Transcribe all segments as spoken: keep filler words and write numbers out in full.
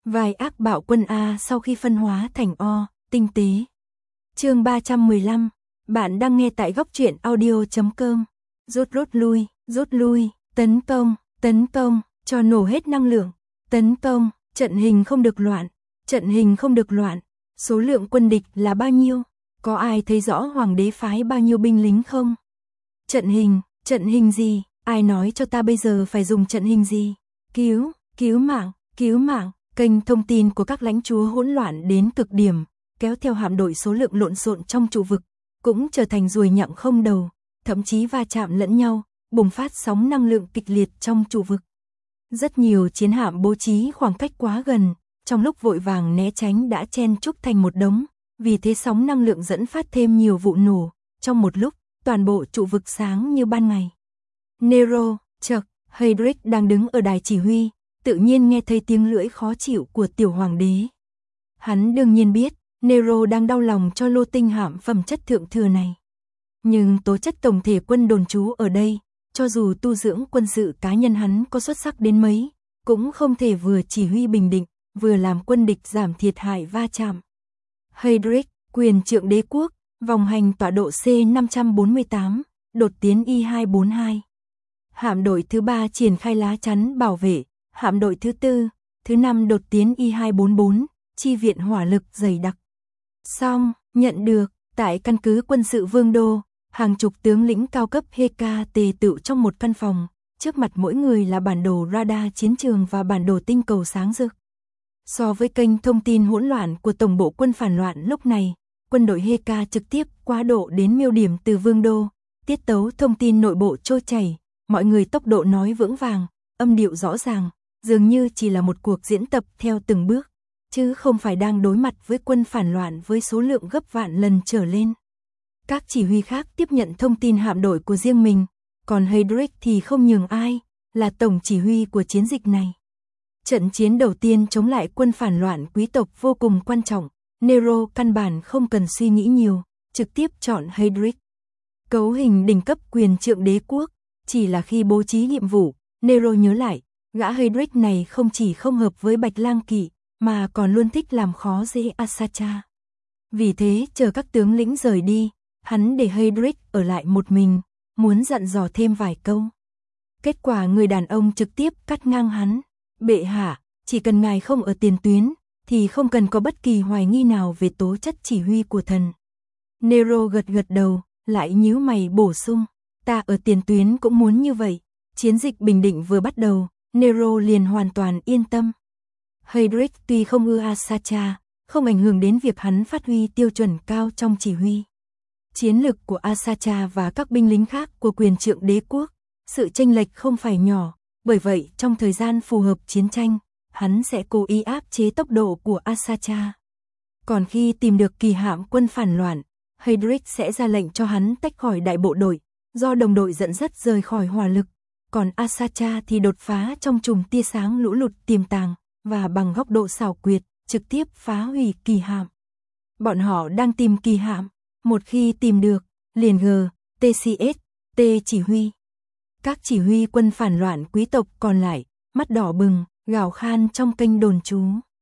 Vài ác bạo quân A sau khi phân hóa thành O, tinh tế. Chương ba trăm mười lăm, bạn đang nghe tại góc truyện audio chấm com. Rút rút lui, rút lui, tấn công, tấn công, cho nổ hết năng lượng, tấn công, trận hình không được loạn, trận hình không được loạn, số lượng quân địch là bao nhiêu? Có ai thấy rõ hoàng đế phái bao nhiêu binh lính không? Trận hình, trận hình gì? Ai nói cho ta bây giờ phải dùng trận hình gì? Cứu, cứu mạng, cứu mạng, kênh thông tin của các lãnh chúa hỗn loạn đến cực điểm, kéo theo hạm đội số lượng lộn xộn trong trụ vực, cũng trở thành ruồi nhặng không đầu, thậm chí va chạm lẫn nhau, bùng phát sóng năng lượng kịch liệt trong trụ vực. Rất nhiều chiến hạm bố trí khoảng cách quá gần, trong lúc vội vàng né tránh đã chen chúc thành một đống, vì thế sóng năng lượng dẫn phát thêm nhiều vụ nổ, trong một lúc, toàn bộ trụ vực sáng như ban ngày. Nero, Chuck, Heydrich đang đứng ở đài chỉ huy, tự nhiên nghe thấy tiếng lưỡi khó chịu của tiểu hoàng đế. Hắn đương nhiên biết, Nero đang đau lòng cho lô tinh hạm phẩm chất thượng thừa này. Nhưng tố chất tổng thể quân đồn trú ở đây, cho dù tu dưỡng quân sự cá nhân hắn có xuất sắc đến mấy, cũng không thể vừa chỉ huy bình định, vừa làm quân địch giảm thiệt hại va chạm. Heydrich, quyền trượng đế quốc, vòng hành tọa độ C năm trăm bốn mươi tám, đột tiến I hai bốn hai. Hạm đội thứ ba triển khai lá chắn bảo vệ, hạm đội thứ tư, thứ năm đột tiến I hai bốn bốn, chi viện hỏa lực dày đặc. Xong, nhận được, tại căn cứ quân sự Vương Đô, hàng chục tướng lĩnh cao cấp hê ca tề tựu trong một căn phòng, trước mặt mỗi người là bản đồ radar chiến trường và bản đồ tinh cầu sáng rực. So với kênh thông tin hỗn loạn của Tổng bộ quân phản loạn lúc này, quân đội hê ca trực tiếp quá độ đến miêu điểm từ Vương Đô, tiết tấu thông tin nội bộ trôi chảy, mọi người tốc độ nói vững vàng, âm điệu rõ ràng, dường như chỉ là một cuộc diễn tập theo từng bước, chứ không phải đang đối mặt với quân phản loạn với số lượng gấp vạn lần trở lên. Các chỉ huy khác tiếp nhận thông tin hạm đội của riêng mình, còn Heydrich thì không nhường ai, là tổng chỉ huy của chiến dịch này. Trận chiến đầu tiên chống lại quân phản loạn quý tộc vô cùng quan trọng, Nero căn bản không cần suy nghĩ nhiều, trực tiếp chọn Heydrich. Cấu hình đỉnh cấp quyền trượng đế quốc, chỉ là khi bố trí nhiệm vụ, Nero nhớ lại, gã Heydrich này không chỉ không hợp với Bạch Lang Kỵ, mà còn luôn thích làm khó dễ Asacha. Vì thế chờ các tướng lĩnh rời đi, hắn để Heydrich ở lại một mình, muốn dặn dò thêm vài câu. Kết quả người đàn ông trực tiếp cắt ngang hắn. Bệ hạ, chỉ cần ngài không ở tiền tuyến, thì không cần có bất kỳ hoài nghi nào về tố chất chỉ huy của thần. Nero gật gật đầu, lại nhíu mày bổ sung, ta ở tiền tuyến cũng muốn như vậy. Chiến dịch bình định vừa bắt đầu, Nero liền hoàn toàn yên tâm. Heydrich tuy không ưa Asacha, không ảnh hưởng đến việc hắn phát huy tiêu chuẩn cao trong chỉ huy. Chiến lực của Asacha và các binh lính khác của quyền trượng đế quốc, sự chênh lệch không phải nhỏ, bởi vậy trong thời gian phù hợp chiến tranh, hắn sẽ cố ý áp chế tốc độ của Asacha. Còn khi tìm được kỳ hạm quân phản loạn, Heydrich sẽ ra lệnh cho hắn tách khỏi đại bộ đội, do đồng đội dẫn dắt rời khỏi hỏa lực, còn Asacha thì đột phá trong chùm tia sáng lũ lụt tiềm tàng, và bằng góc độ xảo quyệt, trực tiếp phá hủy kỳ hạm. Bọn họ đang tìm kỳ hạm, một khi tìm được, liền G, tê xê ét, T chỉ huy. Các chỉ huy quân phản loạn quý tộc còn lại, mắt đỏ bừng, gào khan trong kênh đồn trú.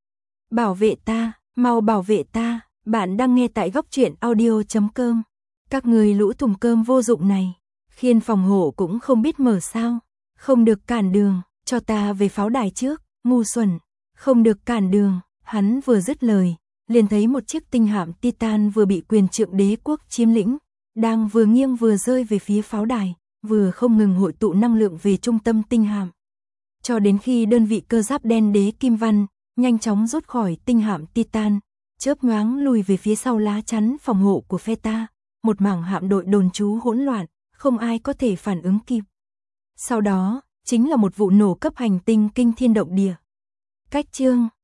Bảo vệ ta, mau bảo vệ ta, bạn đang nghe tại góc truyện audio chấm com. Các người lũ thùng cơm vô dụng này, khiên phòng hộ cũng không biết mở sao, không được cản đường, cho ta về pháo đài trước, ngu xuẩn, không được cản đường. Hắn vừa dứt lời, liền thấy một chiếc tinh hạm Titan vừa bị quyền trượng đế quốc chiếm lĩnh, đang vừa nghiêng vừa rơi về phía pháo đài, vừa không ngừng hội tụ năng lượng về trung tâm tinh hạm. Cho đến khi đơn vị cơ giáp đen đế Kim Văn nhanh chóng rút khỏi tinh hạm Titan, chớp nhoáng lùi về phía sau lá chắn phòng hộ của Pheta, một mảng hạm đội đồn trú hỗn loạn, không ai có thể phản ứng kịp. Sau đó, chính là một vụ nổ cấp hành tinh kinh thiên động địa. Cách chương